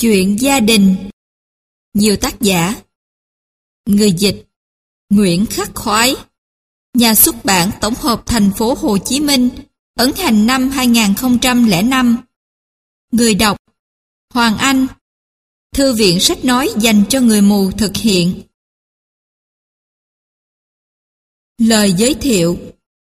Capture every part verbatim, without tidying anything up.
Chuyện gia đình. Nhiều tác giả. Người dịch Nguyễn Khắc Khoái. Nhà xuất bản Tổng hợp Thành phố Hồ Chí Minh, ấn hành năm hai nghìn không trăm lẻ năm. Người đọc Hoàng Anh. Thư viện sách nói dành cho người mù thực hiện. Lời giới thiệu.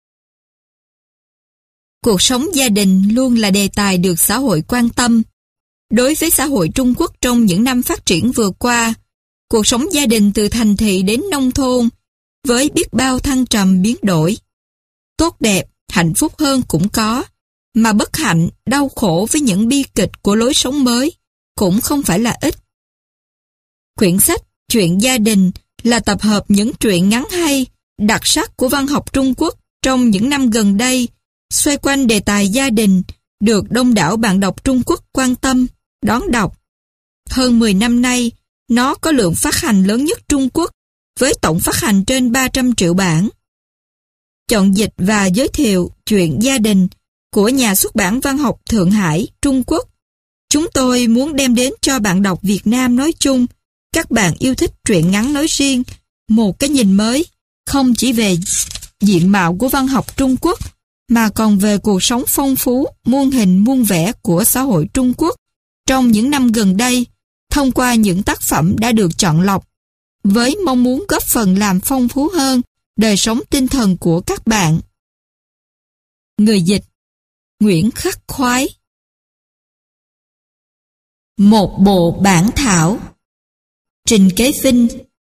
Cuộc sống gia đình luôn là đề tài được xã hội quan tâm. Đối với xã hội Trung Quốc trong những năm phát triển vừa qua, cuộc sống gia đình từ thành thị đến nông thôn, với biết bao thăng trầm biến đổi. Tốt đẹp, hạnh phúc hơn cũng có, mà bất hạnh, đau khổ với những bi kịch của lối sống mới cũng không phải là ít. Quyển sách Chuyện gia đình là tập hợp những truyện ngắn hay, đặc sắc của văn học Trung Quốc trong những năm gần đây, xoay quanh đề tài gia đình, được đông đảo bạn đọc Trung Quốc quan tâm, đón đọc. Hơn mười năm nay, nó có lượng phát hành lớn nhất Trung Quốc, với tổng phát hành trên ba trăm triệu bản. Chọn dịch và giới thiệu Chuyện gia đình của nhà xuất bản văn học Thượng Hải, Trung Quốc. Chúng tôi muốn đem đến cho bạn đọc Việt Nam nói chung, các bạn yêu thích truyện ngắn nói riêng, một cái nhìn mới, không chỉ về diện mạo của văn học Trung Quốc, mà còn về cuộc sống phong phú, muôn hình muôn vẻ của xã hội Trung Quốc trong những năm gần đây, thông qua những tác phẩm đã được chọn lọc, với mong muốn góp phần làm phong phú hơn đời sống tinh thần của các bạn. Người dịch Nguyễn Khắc Khoái. Một bộ bản thảo. Trình Kế Vinh.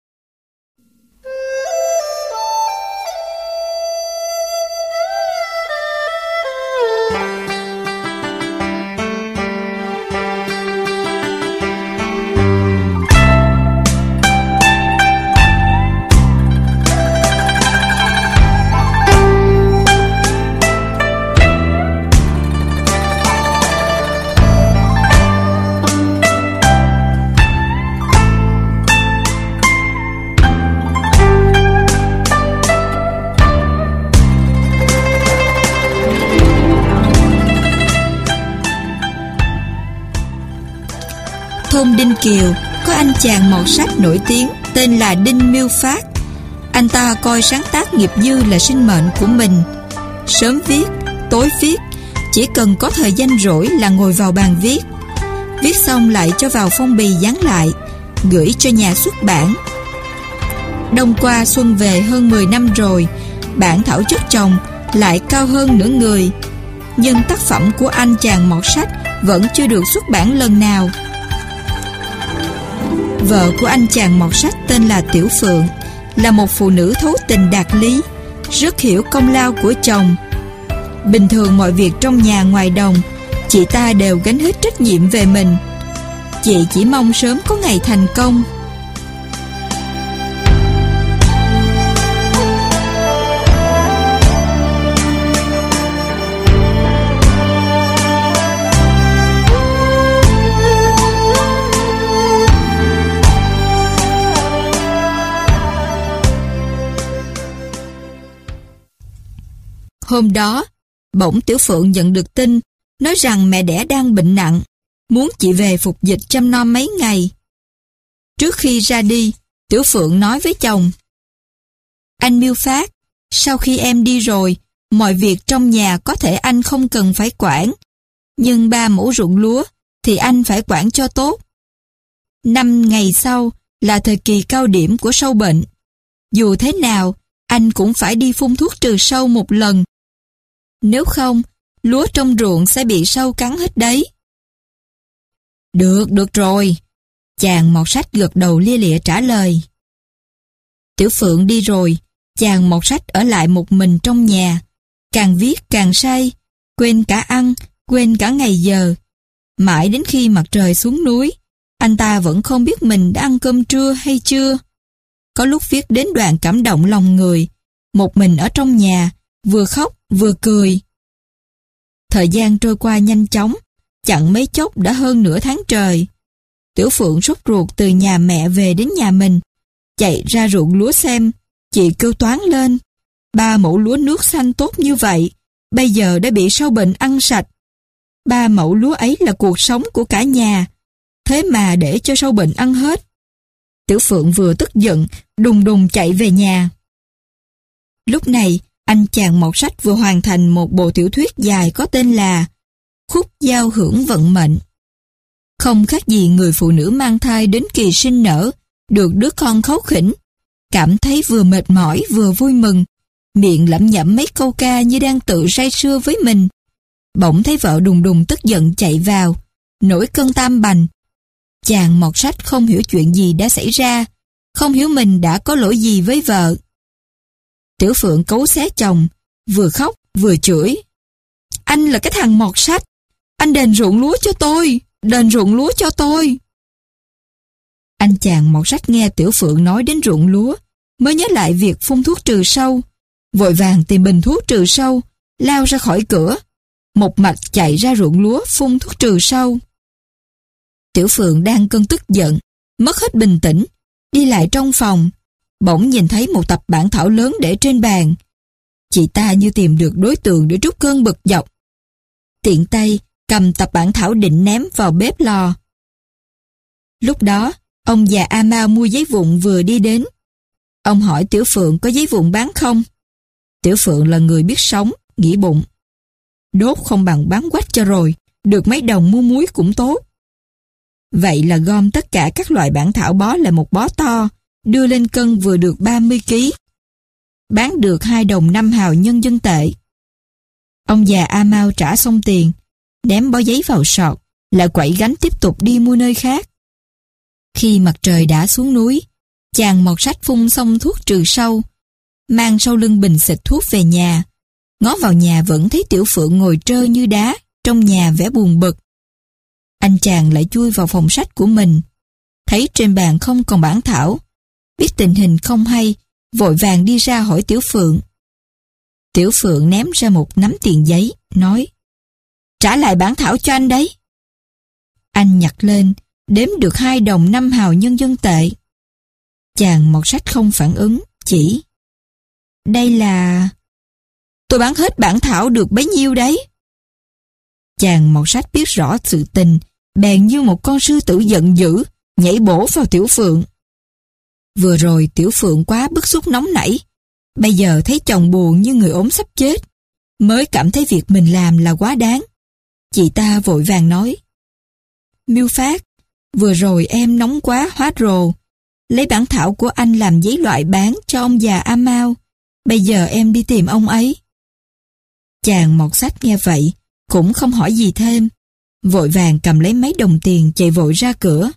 Thôn Đinh Kiều có anh chàng mọt sách nổi tiếng tên là Đinh Miêu Phát. Anh ta coi sáng tác nghiệp dư là sinh mệnh của mình. Sớm viết, tối viết, chỉ cần có thời gian rỗi là ngồi vào bàn viết. Viết xong lại cho vào phong bì dán lại, gửi cho nhà xuất bản. Đông qua xuân về hơn mười năm rồi, bản thảo chất chồng lại cao hơn nửa người. Nhưng tác phẩm của anh chàng mọt sách vẫn chưa được xuất bản lần nào. Vợ của anh chàng mọt sách tên là Tiểu Phượng, là một phụ nữ thấu tình đạt lý, rất hiểu công lao của chồng. Bình thường mọi việc trong nhà ngoài đồng, chị ta đều gánh hết trách nhiệm về mình. Chị chỉ mong sớm có ngày thành công. Hôm đó, bỗng Tiểu Phượng nhận được tin, nói rằng mẹ đẻ đang bệnh nặng, muốn chị về phục dịch chăm nom mấy ngày. Trước khi ra đi, Tiểu Phượng nói với chồng: "Anh Miêu Phát, sau khi em đi rồi, mọi việc trong nhà có thể anh không cần phải quản, nhưng ba mẫu ruộng lúa thì anh phải quản cho tốt. Năm ngày sau là thời kỳ cao điểm của sâu bệnh. Dù thế nào, anh cũng phải đi phun thuốc trừ sâu một lần. Nếu không, lúa trong ruộng sẽ bị sâu cắn hết đấy." "Được, được rồi." Chàng mọt sách gật đầu lia lịa trả lời. Tiểu Phượng đi rồi, chàng mọt sách ở lại một mình trong nhà, càng viết càng say, quên cả ăn, quên cả ngày giờ. Mãi đến khi mặt trời xuống núi, anh ta vẫn không biết mình đã ăn cơm trưa hay chưa. Có lúc viết đến đoạn cảm động lòng người, một mình ở trong nhà, vừa khóc vừa cười. Thời gian trôi qua nhanh chóng, chẳng mấy chốc đã hơn nửa tháng trời. Tiểu Phượng sốt ruột từ nhà mẹ về đến nhà mình, chạy ra ruộng lúa xem. Chị kêu toáng lên: "Ba mẫu lúa nước xanh tốt như vậy, bây giờ đã bị sâu bệnh ăn sạch. Ba mẫu lúa ấy là cuộc sống của cả nhà. thế mà để cho sâu bệnh ăn hết. Tiểu Phượng vừa tức giận, đùng đùng chạy về nhà. Lúc này, anh chàng mọt sách vừa hoàn thành một bộ tiểu thuyết dài có tên là Khúc giao hưởng vận mệnh. Không khác gì người phụ nữ mang thai đến kỳ sinh nở, được đứa con kháu khỉnh, cảm thấy vừa mệt mỏi vừa vui mừng, miệng lẩm nhẩm mấy câu ca như đang tự say sưa với mình. Bỗng thấy vợ đùng đùng tức giận chạy vào, nổi cơn tam bành. Chàng mọt sách không hiểu chuyện gì đã xảy ra, không hiểu mình đã có lỗi gì với vợ. Tiểu Phượng cấu xé chồng, vừa khóc vừa chửi. Anh là cái thằng mọt sách, anh đền ruộng lúa cho tôi, đền ruộng lúa cho tôi. Anh chàng mọt sách nghe Tiểu Phượng nói đến ruộng lúa, mới nhớ lại việc phun thuốc trừ sâu, vội vàng tìm bình thuốc trừ sâu, lao ra khỏi cửa, một mạch chạy ra ruộng lúa phun thuốc trừ sâu. Tiểu Phượng đang cơn tức giận, mất hết bình tĩnh, đi lại trong phòng, bỗng nhìn thấy một tập bản thảo lớn để trên bàn. Chị ta như tìm được đối tượng để trút cơn bực dọc. Tiện tay cầm tập bản thảo định ném vào bếp lò. Lúc đó, ông già A Mao mua giấy vụn vừa đi đến. Ông hỏi Tiểu Phượng có giấy vụn bán không? Tiểu Phượng là người biết sống, nghĩ bụng. Đốt không bằng bán quách cho rồi, được mấy đồng mua muối cũng tốt. Vậy là gom tất cả các loại bản thảo bó lại một bó to, đưa lên cân vừa được ba mươi ki lô gam. Bán được hai đồng năm hào nhân dân tệ. Ông già A Mao trả xong tiền, ném bó giấy vào sọt, lại quẩy gánh tiếp tục đi mua nơi khác. Khi mặt trời đã xuống núi, chàng mọt sách phun xong thuốc trừ sâu, mang sau lưng bình xịt thuốc về nhà. Ngó vào nhà vẫn thấy Tiểu Phượng ngồi trơ như đá, trong nhà vẻ buồn bực. Anh chàng lại chui vào phòng sách của mình, thấy trên bàn không còn bản thảo, biết tình hình không hay, vội vàng đi ra hỏi Tiểu Phượng. Tiểu Phượng ném ra một nắm tiền giấy, nói: trả lại bản thảo cho anh đấy. Anh nhặt lên, đếm được hai đồng năm hào nhân dân tệ. Chàng mọt sách không phản ứng, chỉ: đây là... tôi bán hết bản thảo được bấy nhiêu đấy. Chàng mọt sách biết rõ sự tình, bèn như một con sư tử giận dữ, nhảy bổ vào Tiểu Phượng. Vừa rồi Tiểu Phượng quá bức xúc nóng nảy, bây giờ thấy chồng buồn như người ốm sắp chết, mới cảm thấy việc mình làm là quá đáng. Chị ta vội vàng nói: Miêu Phát, vừa rồi em nóng quá hóa rồ, lấy bản thảo của anh làm giấy loại bán cho ông già A Mao, bây giờ em đi tìm ông ấy. Chàng mọt sách nghe vậy, cũng không hỏi gì thêm, vội vàng cầm lấy mấy đồng tiền chạy vội ra cửa.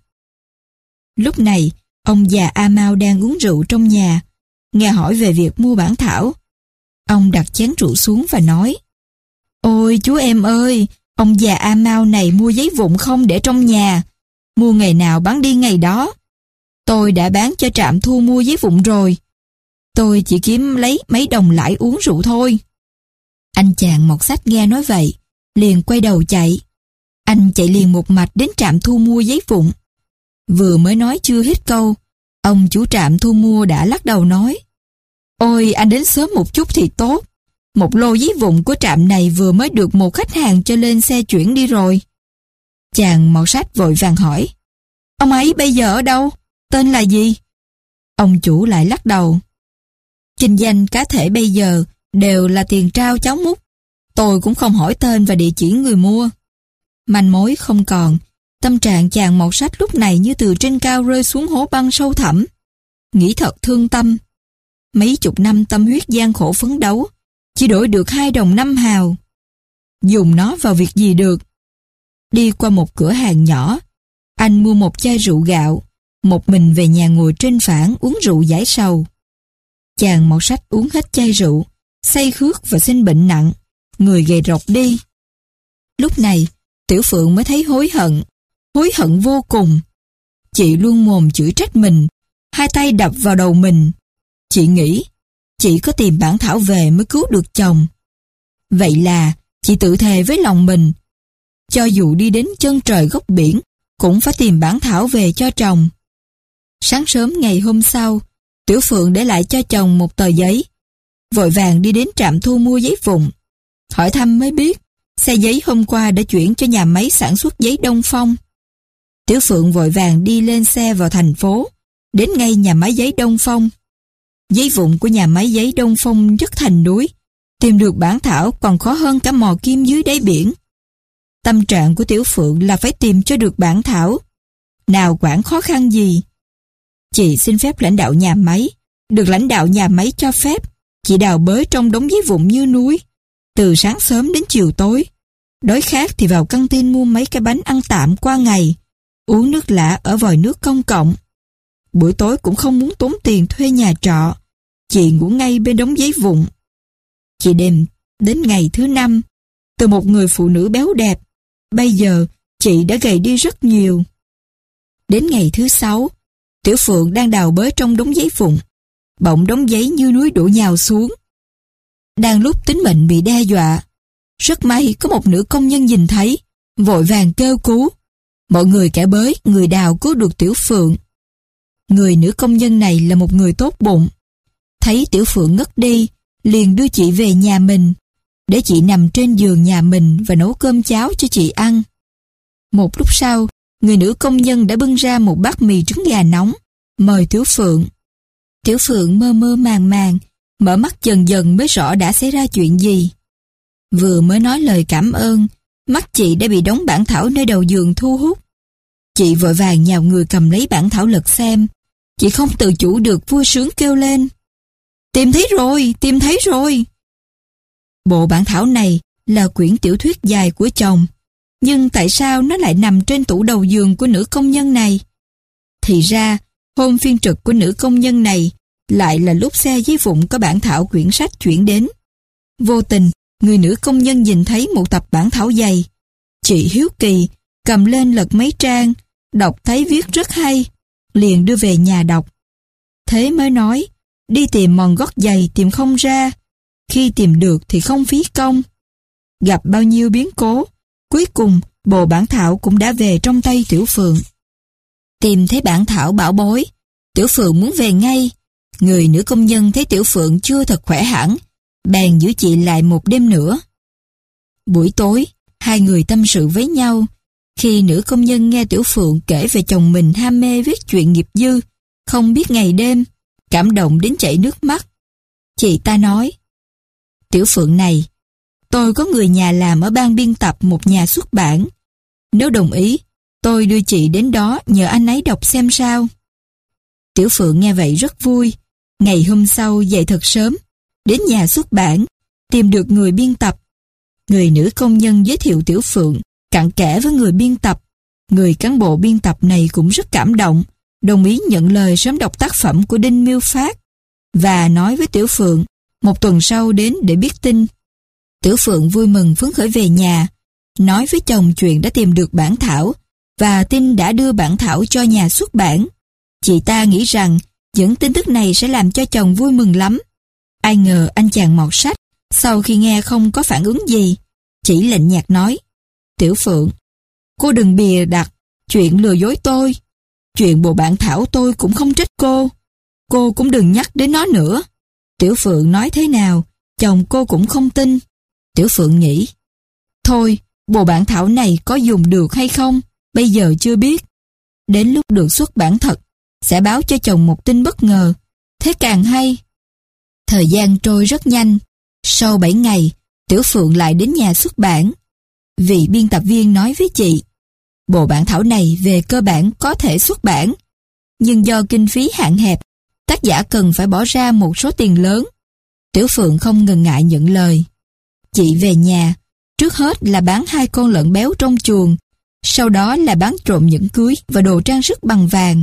Lúc này, ông già A Mao đang uống rượu trong nhà, nghe hỏi về việc mua bản thảo. Ông đặt chén rượu xuống và nói: ôi chú em ơi, ông già A Mao này mua giấy vụn không để trong nhà, mua ngày nào bán đi ngày đó. Tôi đã bán cho trạm thu mua giấy vụn rồi, tôi chỉ kiếm lấy mấy đồng lãi uống rượu thôi. Anh chàng mọt sách nghe nói vậy, liền quay đầu chạy. Anh chạy liền một mạch đến trạm thu mua giấy vụn. Vừa mới nói chưa hết câu, ông chủ trạm thu mua đã lắc đầu nói: ôi anh đến sớm một chút thì tốt, một lô giấy vụn của trạm này vừa mới được một khách hàng cho lên xe chuyển đi rồi. Chàng mọt sách vội vàng hỏi: ông ấy bây giờ ở đâu, tên là gì? Ông chủ lại lắc đầu: kinh doanh cá thể bây giờ đều là tiền trao cháu múc, tôi cũng không hỏi tên và địa chỉ người mua. Manh mối không còn, tâm trạng chàng mọt sách lúc này như từ trên cao rơi xuống hố băng sâu thẳm. Nghĩ thật thương tâm. Mấy chục năm tâm huyết gian khổ phấn đấu, chỉ đổi được hai đồng năm hào. Dùng nó vào việc gì được? Đi qua một cửa hàng nhỏ, anh mua một chai rượu gạo, một mình về nhà ngồi trên phản uống rượu giải sầu. Chàng mọt sách uống hết chai rượu, say khước và sinh bệnh nặng, người gầy rộc đi. Lúc này, Tiểu Phượng mới thấy hối hận, hối hận vô cùng. Chị luôn mồm chửi trách mình, hai tay đập vào đầu mình. Chị nghĩ, chị có tìm bản thảo về mới cứu được chồng. Vậy là, chị tự thề với lòng mình, cho dù đi đến chân trời góc biển, cũng phải tìm bản thảo về cho chồng. Sáng sớm ngày hôm sau, Tiểu Phượng để lại cho chồng một tờ giấy, vội vàng đi đến trạm thu mua giấy vụn. Hỏi thăm mới biết, xe giấy hôm qua đã chuyển cho nhà máy sản xuất giấy Đông Phong. Tiểu Phượng vội vàng đi lên xe vào thành phố, đến ngay nhà máy giấy Đông Phong. Giấy vụn của nhà máy giấy Đông Phong rất thành núi, tìm được bản thảo còn khó hơn cả mò kim dưới đáy biển. Tâm trạng của Tiểu Phượng là phải tìm cho được bản thảo, nào quản khó khăn gì. Chị xin phép lãnh đạo nhà máy, được lãnh đạo nhà máy cho phép, chị đào bới trong đống giấy vụn như núi, từ sáng sớm đến chiều tối. Đói khát thì vào căng tin mua mấy cái bánh ăn tạm qua ngày, uống nước lã ở vòi nước công cộng. Buổi tối cũng không muốn tốn tiền thuê nhà trọ, chị ngủ ngay bên đống giấy vụn. Chị đêm đến ngày thứ năm, từ một người phụ nữ béo đẹp, bây giờ chị đã gầy đi rất nhiều. Đến ngày thứ sáu, Tiểu Phượng đang đào bới trong đống giấy vụn, bỗng đống giấy như núi đổ nhào xuống. Đang lúc tính mệnh bị đe dọa, rất may có một nữ công nhân nhìn thấy, vội vàng kêu cứu. Mọi người cả bới, người đào cứu được Tiểu Phượng. Người nữ công nhân này là một người tốt bụng. Thấy Tiểu Phượng ngất đi, liền đưa chị về nhà mình, để chị nằm trên giường nhà mình và nấu cơm cháo cho chị ăn. Một lúc sau, người nữ công nhân đã bưng ra một bát mì trứng gà nóng, mời Tiểu Phượng. Tiểu Phượng mơ mơ màng màng, mở mắt dần dần mới rõ đã xảy ra chuyện gì. Vừa mới nói lời cảm ơn, mắt chị đã bị đống bản thảo nơi đầu giường thu hút. Chị vội vàng nhào người cầm lấy bản thảo lật xem. Chị không tự chủ được vui sướng kêu lên: Tìm thấy rồi, tìm thấy rồi. Bộ bản thảo này là quyển tiểu thuyết dài của chồng, nhưng tại sao nó lại nằm trên tủ đầu giường của nữ công nhân này? Thì ra, hôm phiên trực của nữ công nhân này lại là lúc xe giấy vụn có bản thảo quyển sách chuyển đến. Vô tình, người nữ công nhân nhìn thấy một tập bản thảo dày. Chị hiếu kỳ, cầm lên lật mấy trang, đọc thấy viết rất hay, liền đưa về nhà đọc. Thế mới nói, đi tìm mòn gót giày tìm không ra, khi tìm được thì không phí công. Gặp bao nhiêu biến cố, cuối cùng bộ bản thảo cũng đã về trong tay Tiểu Phượng. Tìm thấy bản thảo bảo bối, Tiểu Phượng muốn về ngay. Người nữ công nhân thấy Tiểu Phượng chưa thật khỏe hẳn, bèn giữ chị lại một đêm nữa. Buổi tối, hai người tâm sự với nhau. Khi nữ công nhân nghe Tiểu Phượng kể về chồng mình ham mê viết chuyện nghiệp dư, không biết ngày đêm, cảm động đến chảy nước mắt. Chị ta nói: Tiểu Phượng này, tôi có người nhà làm ở ban biên tập một nhà xuất bản. Nếu đồng ý, tôi đưa chị đến đó nhờ anh ấy đọc xem sao. Tiểu Phượng nghe vậy rất vui. Ngày hôm sau dậy thật sớm, đến nhà xuất bản, tìm được người biên tập. Người nữ công nhân giới thiệu Tiểu Phượng cặn kẽ với người biên tập. Người cán bộ biên tập này cũng rất cảm động, đồng ý nhận lời sớm đọc tác phẩm của Đinh Miêu Phát, và nói với Tiểu Phượng một tuần sau đến để biết tin. Tiểu Phượng vui mừng phấn khởi về nhà, nói với chồng chuyện đã tìm được bản thảo và tin đã đưa bản thảo cho nhà xuất bản. Chị ta nghĩ rằng những tin tức này sẽ làm cho chồng vui mừng lắm. Ai ngờ anh chàng mọt sách, sau khi nghe không có phản ứng gì, chỉ lạnh nhạt nói: Tiểu Phượng, cô đừng bìa đặt chuyện lừa dối tôi. Chuyện bộ bản thảo tôi cũng không trách cô. Cô cũng đừng nhắc đến nó nữa. Tiểu Phượng nói thế nào, chồng cô cũng không tin. Tiểu Phượng nghĩ: thôi, bộ bản thảo này có dùng được hay không, bây giờ chưa biết. Đến lúc được xuất bản thật, sẽ báo cho chồng một tin bất ngờ, thế càng hay. Thời gian trôi rất nhanh. Sau bảy ngày, Tiểu Phượng lại đến nhà xuất bản. Vị biên tập viên nói với chị: bộ bản thảo này về cơ bản có thể xuất bản, nhưng do kinh phí hạn hẹp, tác giả cần phải bỏ ra một số tiền lớn. Tiểu Phượng không ngần ngại nhận lời. Chị về nhà, trước hết là bán hai con lợn béo trong chuồng, sau đó là bán trộm nhẫn cưới và đồ trang sức bằng vàng.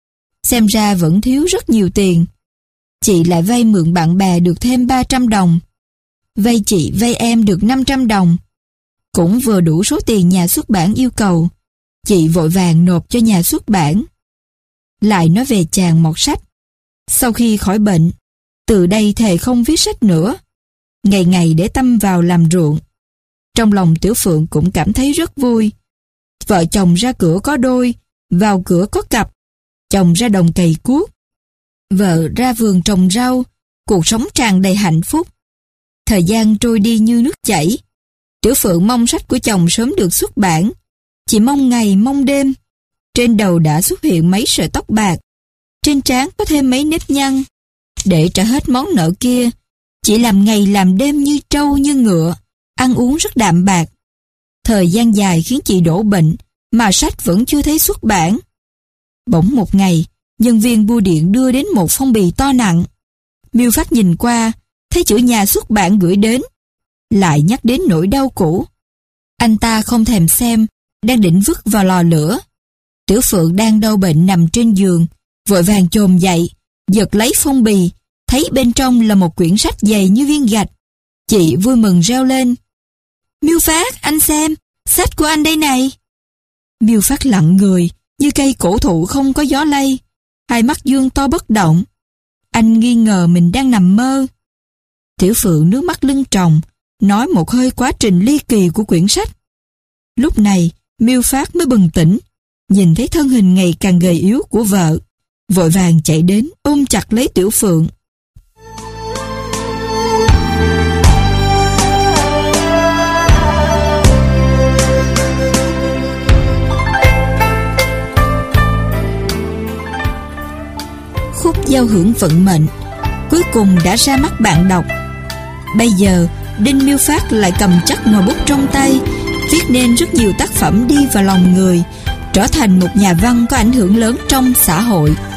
Xem ra vẫn thiếu rất nhiều tiền. Chị lại vay mượn bạn bè được thêm ba trăm đồng. Vay chị vay em được năm trăm đồng. Cũng vừa đủ số tiền nhà xuất bản yêu cầu. Chị vội vàng nộp cho nhà xuất bản. Lại nói về chàng mọt sách. Sau khi khỏi bệnh, từ đây thề không viết sách nữa, ngày ngày để tâm vào làm ruộng. Trong lòng Tiểu Phượng cũng cảm thấy rất vui. Vợ chồng ra cửa có đôi, vào cửa có cặp. Chồng ra đồng cày cuốc, vợ ra vườn trồng rau, cuộc sống tràn đầy hạnh phúc. Thời gian trôi đi như nước chảy. Tiểu Phượng mong sách của chồng sớm được xuất bản. Chị mong ngày mong đêm. Trên đầu đã xuất hiện mấy sợi tóc bạc, trên trán có thêm mấy nếp nhăn. Để trả hết món nợ kia, chị làm ngày làm đêm như trâu như ngựa, ăn uống rất đạm bạc. Thời gian dài khiến chị đổ bệnh, mà sách vẫn chưa thấy xuất bản. Bỗng một ngày, nhân viên bưu điện đưa đến một phong bì to nặng. Miêu Phát nhìn qua, thấy chữ nhà xuất bản gửi đến, lại nhắc đến nỗi đau cũ. Anh ta không thèm xem, đang định vứt vào lò lửa. Tiểu Phượng đang đau bệnh nằm trên giường, vội vàng chồm dậy, giật lấy phong bì, thấy bên trong là một quyển sách dày như viên gạch. Chị vui mừng reo lên: Miêu Phát, anh xem, sách của anh đây này. Miêu Phát lặng người, như cây cổ thụ không có gió lay, hai mắt dương to bất động. Anh nghi ngờ mình đang nằm mơ. Tiểu Phượng nước mắt lưng tròng, nói một hơi quá trình ly kỳ của quyển sách. Lúc này, Miêu Phát mới bừng tỉnh, nhìn thấy thân hình ngày càng gầy yếu của vợ, vội vàng chạy đến ôm chặt lấy Tiểu Phượng. Khúc giao hưởng vận mệnh cuối cùng đã ra mắt bạn đọc. Bây giờ Đinh Miêu Phát lại cầm chắc ngòi bút trong tay, viết nên rất nhiều tác phẩm đi vào lòng người, trở thành một nhà văn có ảnh hưởng lớn trong xã hội.